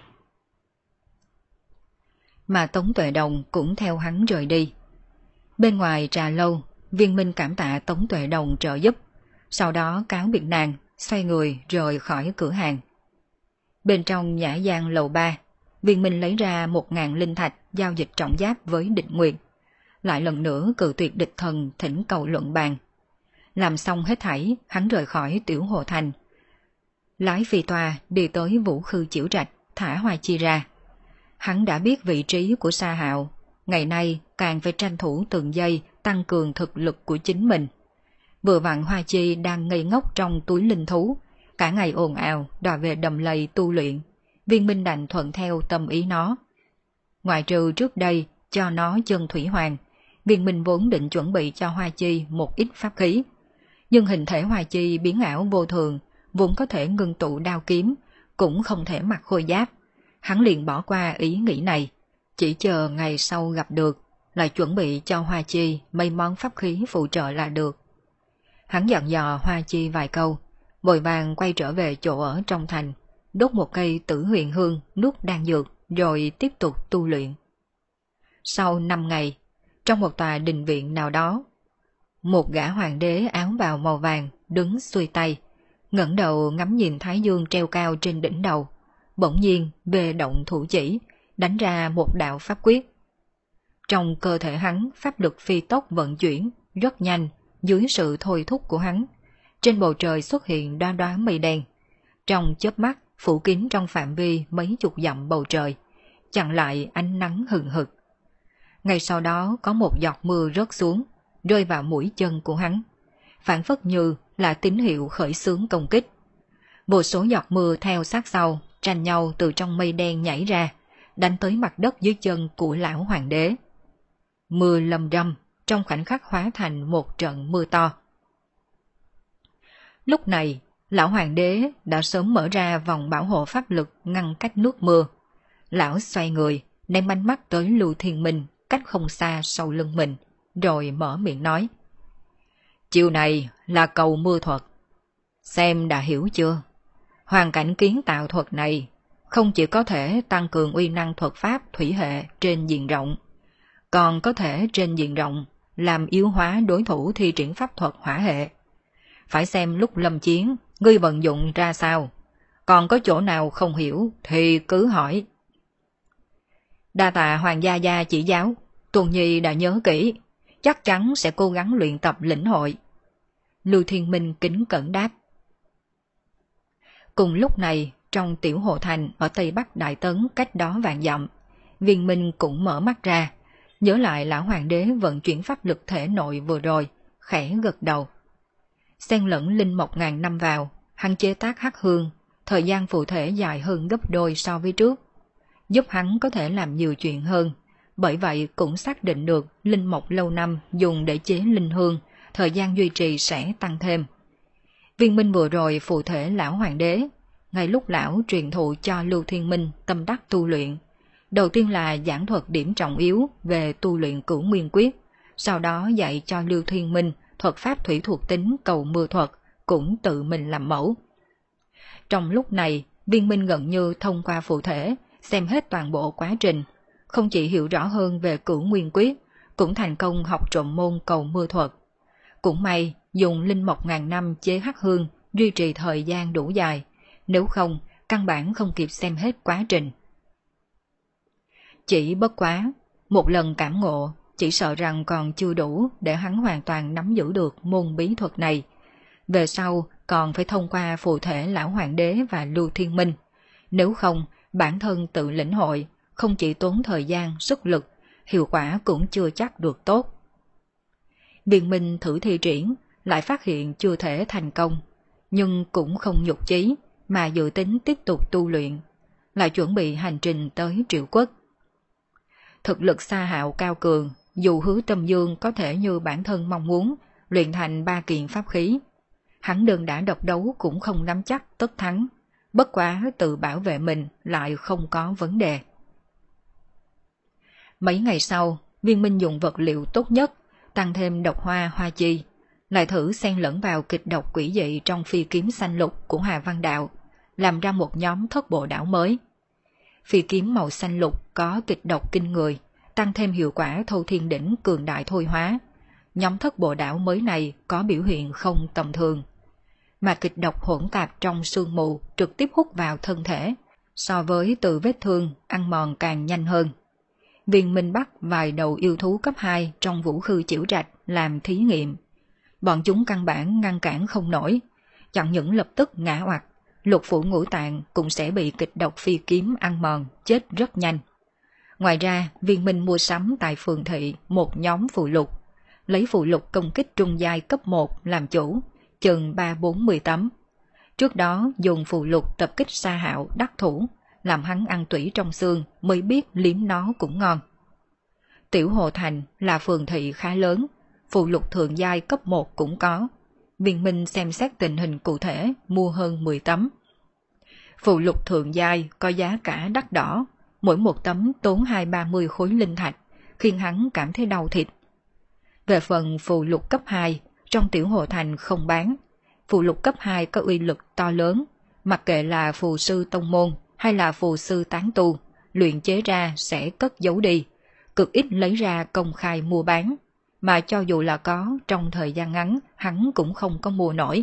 Mà Tống Tuệ Đồng cũng theo hắn rời đi. Bên ngoài trà lâu, Viên Minh cảm tạ Tống Tuệ Đồng trợ giúp, sau đó cáo biệt nàng, xoay người rời khỏi cửa hàng. Bên trong nhã gian lầu ba, Viên Minh lấy ra một ngàn linh thạch giao dịch trọng giáp với Địch Nguyệt. Lại lần nữa cự tuyệt địch thần thỉnh cầu luận bàn. Làm xong hết thảy, hắn rời khỏi Tiểu Hồ Thành. Lái phi toa đi tới Vũ Khư Chiểu Trạch, thả Hoa Chi ra. Hắn đã biết vị trí của Sa Hạo, ngày nay càng phải tranh thủ từng giây tăng cường thực lực của chính mình. Vừa vặn Hoa Chi đang ngây ngốc trong túi linh thú, cả ngày ồn ào đòi về đầm lầy tu luyện, Viên Minh đành thuận theo tâm ý nó. Ngoại trừ trước đây cho nó chân thủy hoàng, Viên Minh vốn định chuẩn bị cho Hoa Chi một ít pháp khí. Nhưng hình thể Hoa Chi biến ảo vô thường, vốn có thể ngưng tụ đao kiếm, cũng không thể mặc khôi giáp. Hắn liền bỏ qua ý nghĩ này, chỉ chờ ngày sau gặp được, lại chuẩn bị cho Hoa Chi mấy món pháp khí phụ trợ là được. Hắn dặn dò Hoa Chi vài câu, vội vàng quay trở về chỗ ở trong thành, đốt một cây tử huyền hương nuốt đan dược, rồi tiếp tục tu luyện. Sau năm ngày, trong một tòa đình viện nào đó, một gã hoàng đế áo bào màu vàng đứng xuôi tay, ngẩng đầu ngắm nhìn thái dương treo cao trên đỉnh đầu, bỗng nhiên về động thủ chỉ, đánh ra một đạo pháp quyết. Trong cơ thể hắn pháp lực phi tốc vận chuyển, rất nhanh, dưới sự thôi thúc của hắn. Trên bầu trời xuất hiện đoá đoá mây đen, trong chớp mắt phủ kín trong phạm vi mấy chục dặm bầu trời, chặn lại ánh nắng hừng hực. Ngay sau đó có một giọt mưa rớt xuống, rơi vào mũi chân của hắn, phản phất như là tín hiệu khởi xướng công kích. Vô số giọt mưa theo sát sau, tranh nhau từ trong mây đen nhảy ra, đánh tới mặt đất dưới chân của lão hoàng đế. Mưa lầm râm, trong khoảnh khắc hóa thành một trận mưa to. Lúc này, lão hoàng đế đã sớm mở ra vòng bảo hộ pháp lực ngăn cách nước mưa. Lão xoay người, ném ánh mắt tới Lưu Thiên Minh cách không xa sau lưng mình, rồi mở miệng nói. Chiều này là cầu mưa thuật. Xem đã hiểu chưa? Hoàn cảnh kiến tạo thuật này không chỉ có thể tăng cường uy năng thuật pháp thủy hệ trên diện rộng, còn có thể trên diện rộng làm yếu hóa đối thủ thi triển pháp thuật hỏa hệ. Phải xem lúc lâm chiến, ngươi vận dụng ra sao. Còn có chỗ nào không hiểu thì cứ hỏi. Đa tạ Hoàng gia gia chỉ giáo, Tuần Nhi đã nhớ kỹ, chắc chắn sẽ cố gắng luyện tập lĩnh hội. Lưu Thiên Minh kính cẩn đáp. Cùng lúc này, trong Tiểu Hồ Thành ở Tây Bắc Đại Tấn cách đó vạn dặm, Viên Minh cũng mở mắt ra, nhớ lại lão hoàng đế vận chuyển pháp lực thể nội vừa rồi, khẽ gật đầu. Xen lẫn linh mộc ngàn năm vào, hắn chế tác hắc hương, thời gian phụ thể dài hơn gấp đôi so với trước, giúp hắn có thể làm nhiều chuyện hơn, bởi vậy cũng xác định được linh mộc lâu năm dùng để chế linh hương, thời gian duy trì sẽ tăng thêm. Viên Minh vừa rồi phụ thể lão hoàng đế, ngay lúc lão truyền thụ cho Lưu Thiên Minh tâm đắc tu luyện, đầu tiên là giảng thuật điểm trọng yếu về tu luyện Cửu Nguyên Quyết, sau đó dạy cho Lưu Thiên Minh thuật pháp thủy thuộc tính cầu mưa thuật, cũng tự mình làm mẫu. Trong lúc này, Viên Minh gần như thông qua phụ thể, xem hết toàn bộ quá trình, không chỉ hiểu rõ hơn về Cửu Nguyên Quyết, cũng thành công học trộm môn cầu mưa thuật. Cũng may, dùng linh mộc ngàn năm chế hắc hương, duy trì thời gian đủ dài, nếu không, căn bản không kịp xem hết quá trình. Chỉ bất quá, một lần cảm ngộ, chỉ sợ rằng còn chưa đủ để hắn hoàn toàn nắm giữ được môn bí thuật này. Về sau còn phải thông qua phụ thể lão hoàng đế và Lưu Thiên Minh. Nếu không, bản thân tự lĩnh hội, không chỉ tốn thời gian, sức lực, hiệu quả cũng chưa chắc được tốt. Viên Minh thử thi triển, lại phát hiện chưa thể thành công, nhưng cũng không nhục chí, mà dự tính tiếp tục tu luyện, lại chuẩn bị hành trình tới Triệu Quốc. Thực lực Sa Hạo cao cường, dù Hứa Tâm Dương có thể như bản thân mong muốn, luyện thành ba kiện pháp khí, hắn đơn đã độc đấu cũng không nắm chắc tất thắng, bất quá tự bảo vệ mình lại không có vấn đề. Mấy ngày sau, Viên Minh dùng vật liệu tốt nhất, tăng thêm độc hoa hoa chi, lại thử xen lẫn vào kịch độc quỷ dị trong phi kiếm xanh lục của Hà Văn Đạo, làm ra một nhóm thất bộ đảo mới. Phi kiếm màu xanh lục có kịch độc kinh người, tăng thêm hiệu quả thâu thiên đỉnh cường đại thôi hóa. Nhóm thất bộ đảo mới này có biểu hiện không tầm thường, mà kịch độc hỗn tạp trong sương mù trực tiếp hút vào thân thể, so với từ vết thương ăn mòn càng nhanh hơn. Viên Minh bắt vài đầu yêu thú cấp hai trong Vũ Khư Chiểu Trạch làm thí nghiệm. Bọn chúng căn bản ngăn cản không nổi, chẳng những lập tức ngã oặt, lục phủ ngũ tạng cũng sẽ bị kịch độc phi kiếm ăn mòn, chết rất nhanh. Ngoài ra, Viên Minh mua sắm tại phường thị một nhóm phù lục, lấy phù lục công kích trung giai cấp một làm chủ, chừng ba bốn mươi tấm. Trước đó dùng phù lục tập kích Sa Hạo đắc thủ, làm hắn ăn tủy trong xương mới biết liếm nó cũng ngon. Tiểu Hồ Thành là phường thị khá lớn, phù lục thượng giai cấp một cũng có. Viên Minh xem xét tình hình cụ thể, mua hơn mười tấm. Phù lục thượng giai có giá cả đắt đỏ, mỗi một tấm tốn hai ba mươi khối linh thạch, khiến hắn cảm thấy đau thịt. Về phần phù lục cấp hai, trong Tiểu Hồ Thành không bán. Phù lục cấp hai có uy lực to lớn, mặc kệ là phù sư tông môn hay là phù sư tán tu, luyện chế ra sẽ cất giấu đi, cực ít lấy ra công khai mua bán, mà cho dù là có trong thời gian ngắn hắn cũng không có mua nổi.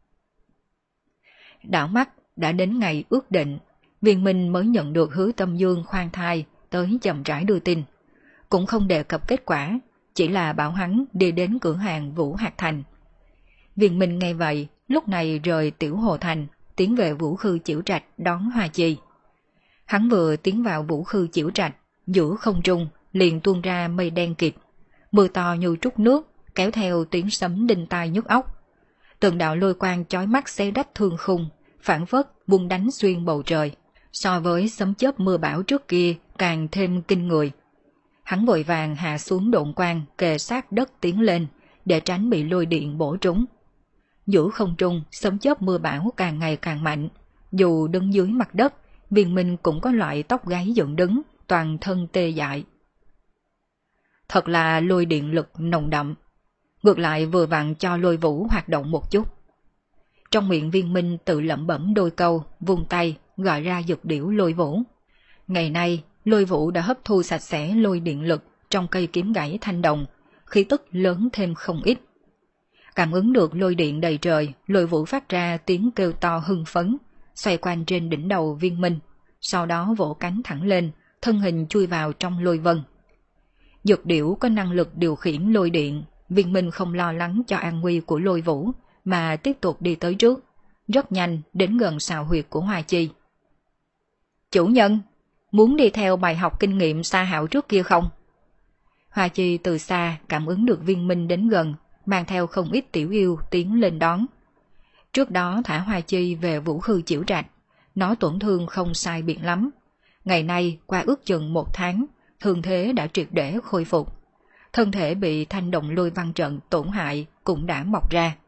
Đảo mắt đã đến ngày ước định, Viên Minh mới nhận được Hứa Tâm Dương khoan thai tới chậm rãi đưa tin, cũng không đề cập kết quả, chỉ là bảo hắn đi đến cửa hàng Vũ Hạc Thành. Viên Minh nghe vậy, lúc này rời Tiểu Hồ Thành, tiến về Vũ Khư Chiểu Trạch đón Hoa Chi. Hắn vừa tiến vào Vũ Khư Chiểu Trạch, giữa không trung liền tuôn ra mây đen kịt, mưa to như trút nước, kéo theo tiếng sấm đinh tai nhức óc. Từng đạo lôi quang chói mắt xé rách thương khung, phản phất bung đánh xuyên bầu trời, so với sấm chớp mưa bão trước kia càng thêm kinh người. Hắn vội vàng hạ xuống độn quang kề sát đất tiến lên, để tránh bị lôi điện bổ trúng. Giữa không trung, sấm chớp mưa bão càng ngày càng mạnh, dù đứng dưới mặt đất, Viên Minh cũng có loại tóc gáy dựng đứng, toàn thân tê dại. Thật là lôi điện lực nồng đậm, ngược lại vừa vặn cho lôi vũ hoạt động một chút. Trong miệng Viên Minh tự lẩm bẩm đôi câu, vung tay gọi ra dược điểu lôi vũ. Ngày nay, lôi vũ đã hấp thu sạch sẽ lôi điện lực trong cây kiếm gãy thanh đồng, khí tức lớn thêm không ít. Cảm ứng được lôi điện đầy trời, lôi vũ phát ra tiếng kêu to hưng phấn, xoay quanh trên đỉnh đầu Viên Minh, sau đó vỗ cánh thẳng lên, thân hình chui vào trong lôi vân. Dược điểu có năng lực điều khiển lôi điện, Viên Minh không lo lắng cho an nguy của lôi vũ, mà tiếp tục đi tới trước, rất nhanh đến gần sào huyệt của Hoa Chi. Chủ nhân, muốn đi theo bài học kinh nghiệm Sa Hạo trước kia không? Hoa Chi từ xa cảm ứng được Viên Minh đến gần, mang theo không ít tiểu yêu tiến lên đón. Trước đó thả Hoa Chi về Vũ Khư Chiểu Trạch, nó tổn thương không sai biệt lắm. Ngày nay qua ước chừng một tháng, thương thế đã triệt để khôi phục. Thân thể bị thanh động lôi văn trận tổn hại cũng đã mọc ra.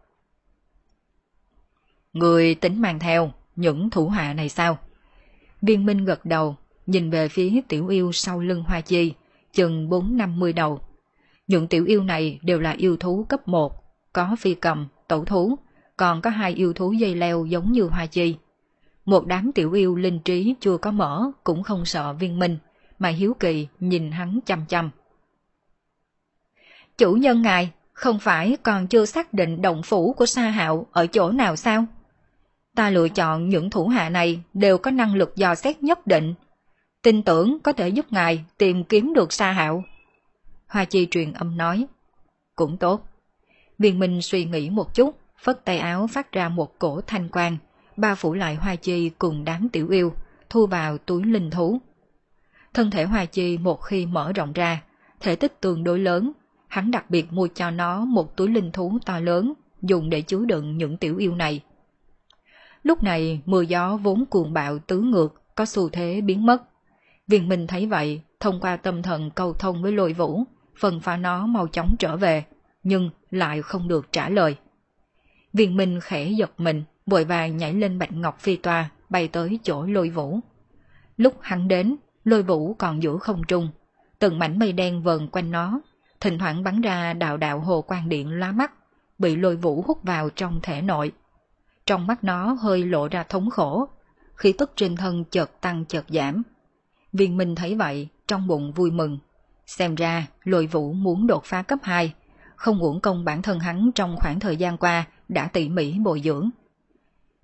Người tính mang theo những thủ hạ này sao? Viên Minh gật đầu, nhìn về phía tiểu yêu sau lưng Hoa Chi, chừng bốn năm mươi đầu. Những tiểu yêu này đều là yêu thú cấp một, có phi cầm, tẩu thú, còn có hai yêu thú dây leo giống như Hoa Chi. Một đám tiểu yêu linh trí chưa có mở cũng không sợ Viên Minh, mà hiếu kỳ nhìn hắn chăm chăm. Chủ nhân ngài, không phải còn chưa xác định động phủ của Sa Hạo ở chỗ nào sao? Ta lựa chọn những thủ hạ này đều có năng lực dò xét nhất định, tin tưởng có thể giúp ngài tìm kiếm được Sa Hạo. Hoa Chi truyền âm nói. Cũng tốt. Viên Minh suy nghĩ một chút, phất tay áo phát ra một cổ thanh quang, bao phủ lại Hoa Chi cùng đám tiểu yêu, thu vào túi linh thú. Thân thể Hoa Chi một khi mở rộng ra, thể tích tương đối lớn, hắn đặc biệt mua cho nó một túi linh thú to lớn, dùng để chứa đựng những tiểu yêu này. Lúc này mưa gió vốn cuồng bạo tứ ngược, có xu thế biến mất. Viên Minh thấy vậy, thông qua tâm thần cầu thông với lôi vũ, phân phá nó mau chóng trở về, nhưng lại không được trả lời. Viên Minh khẽ giật mình, vội vàng nhảy lên bạch ngọc phi toa, bay tới chỗ lôi vũ. Lúc hắn đến, lôi vũ còn giữa không trung, từng mảnh mây đen vờn quanh nó, thỉnh thoảng bắn ra đạo đạo hồ quang điện lóa mắt, bị lôi vũ hút vào trong thể nội. Trong mắt nó hơi lộ ra thống khổ, khí tức trên thân chợt tăng chợt giảm. Viên Minh thấy vậy, trong bụng vui mừng. Xem ra lôi vũ muốn đột phá cấp hai, không uổng công bản thân hắn trong khoảng thời gian qua đã tỉ mỉ bồi dưỡng.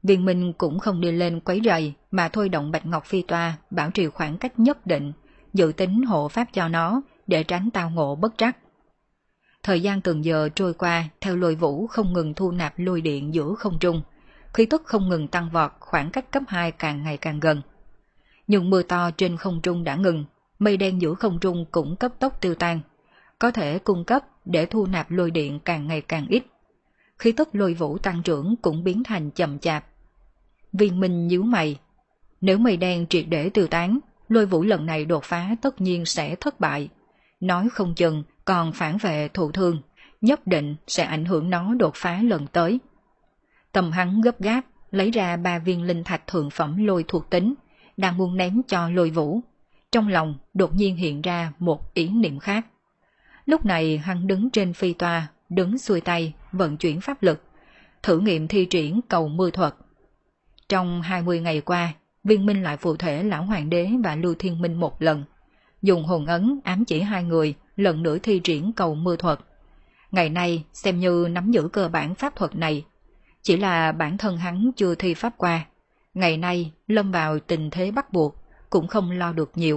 Viên Minh cũng không đi lên quấy rầy mà thôi động Bạch Ngọc Phi Toa bảo trì khoảng cách nhất định, dự tính hộ pháp cho nó để tránh tao ngộ bất trắc. Thời gian từng giờ trôi qua theo Lôi Vũ không ngừng thu nạp lôi điện giữa không trung, khí tức không ngừng tăng vọt, khoảng cách cấp hai càng ngày càng gần. Nhưng mưa to trên không trung đã ngừng, mây đen giữa không trung cũng cấp tốc tiêu tan, có thể cung cấp để thu nạp lôi điện càng ngày càng ít. Khí tức Lôi Vũ tăng trưởng cũng biến thành chậm chạp. Viên Minh nhíu mày, nếu mây đen triệt để tiêu tán, Lôi Vũ lần này đột phá tất nhiên sẽ thất bại, nói không chừng còn phản vệ thụ thương, nhất định sẽ ảnh hưởng nó đột phá lần tới. Tâm hắn gấp gáp lấy ra ba viên linh thạch thượng phẩm lôi thuộc tính, đang muốn ném cho Lôi Vũ. Trong lòng đột nhiên hiện ra một ý niệm khác. Lúc này hắn đứng trên phi toa, đứng xuôi tay, vận chuyển pháp lực, thử nghiệm thi triển cầu mưa thuật. Trong hai mươi ngày qua, Viên Minh lại phụ thể Lão Hoàng đế và Lưu Thiên Minh một lần, dùng hồn ấn ám chỉ hai người lần nữa thi triển cầu mưa thuật. Ngày nay xem như nắm giữ cơ bản pháp thuật này, chỉ là bản thân hắn chưa thi pháp qua, ngày nay lâm vào tình thế bắt buộc, cũng không lo được nhiều.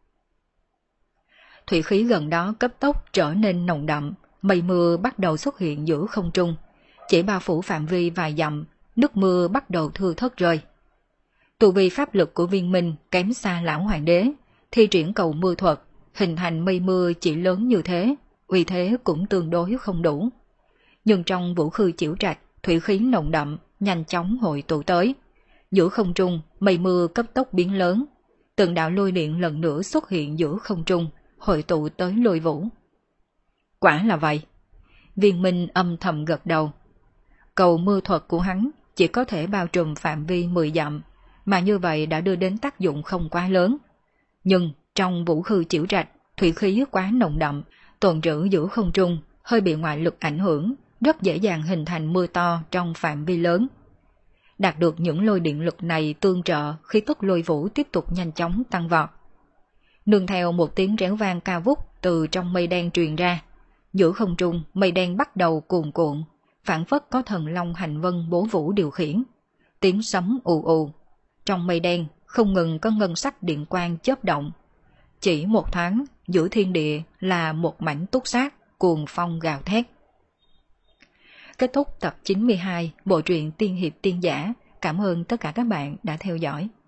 Thủy khí gần đó cấp tốc trở nên nồng đậm, mây mưa bắt đầu xuất hiện giữa không trung, chỉ bao phủ phạm vi vài dặm, nước mưa bắt đầu thưa thớt rơi. Tu vi pháp lực của Viên Minh kém xa Lão Hoàng đế, thi triển cầu mưa thuật, hình thành mây mưa chỉ lớn như thế, uy thế cũng tương đối không đủ. Nhưng trong vũ khư chiểu trạch, thủy khí nồng đậm, nhanh chóng hội tụ tới. Giữa không trung, mây mưa cấp tốc biến lớn, từng đạo lôi điện lần nữa xuất hiện giữa không trung, hội tụ tới Lôi Vũ. Quả là vậy. Viên Minh âm thầm gật đầu. Cầu mưa thuật của hắn chỉ có thể bao trùm phạm vi mười dặm, mà như vậy đã đưa đến tác dụng không quá lớn. Nhưng trong vũ khư chiểu trạch, thủy khí quá nồng đậm, tồn trữ giữa không trung, hơi bị ngoại lực ảnh hưởng, rất dễ dàng hình thành mưa to trong phạm vi lớn. Đạt được những lôi điện lực này tương trợ, khí tức Lôi Vũ tiếp tục nhanh chóng tăng vọt. Nương theo một tiếng réo vang cao vút từ trong mây đen truyền ra, giữa không trung mây đen bắt đầu cuồn cuộn, phảng phất có thần long hành vân bố vũ điều khiển. Tiếng sấm ù ù, trong mây đen không ngừng có ngân sắc điện quang chớp động. Chỉ một thoáng, giữa thiên địa là một mảnh túc sát, cuồng phong gào thét. Kết thúc tập chín mươi hai bộ truyện Tiên Hiệp Tiên Giả. Cảm ơn tất cả các bạn đã theo dõi.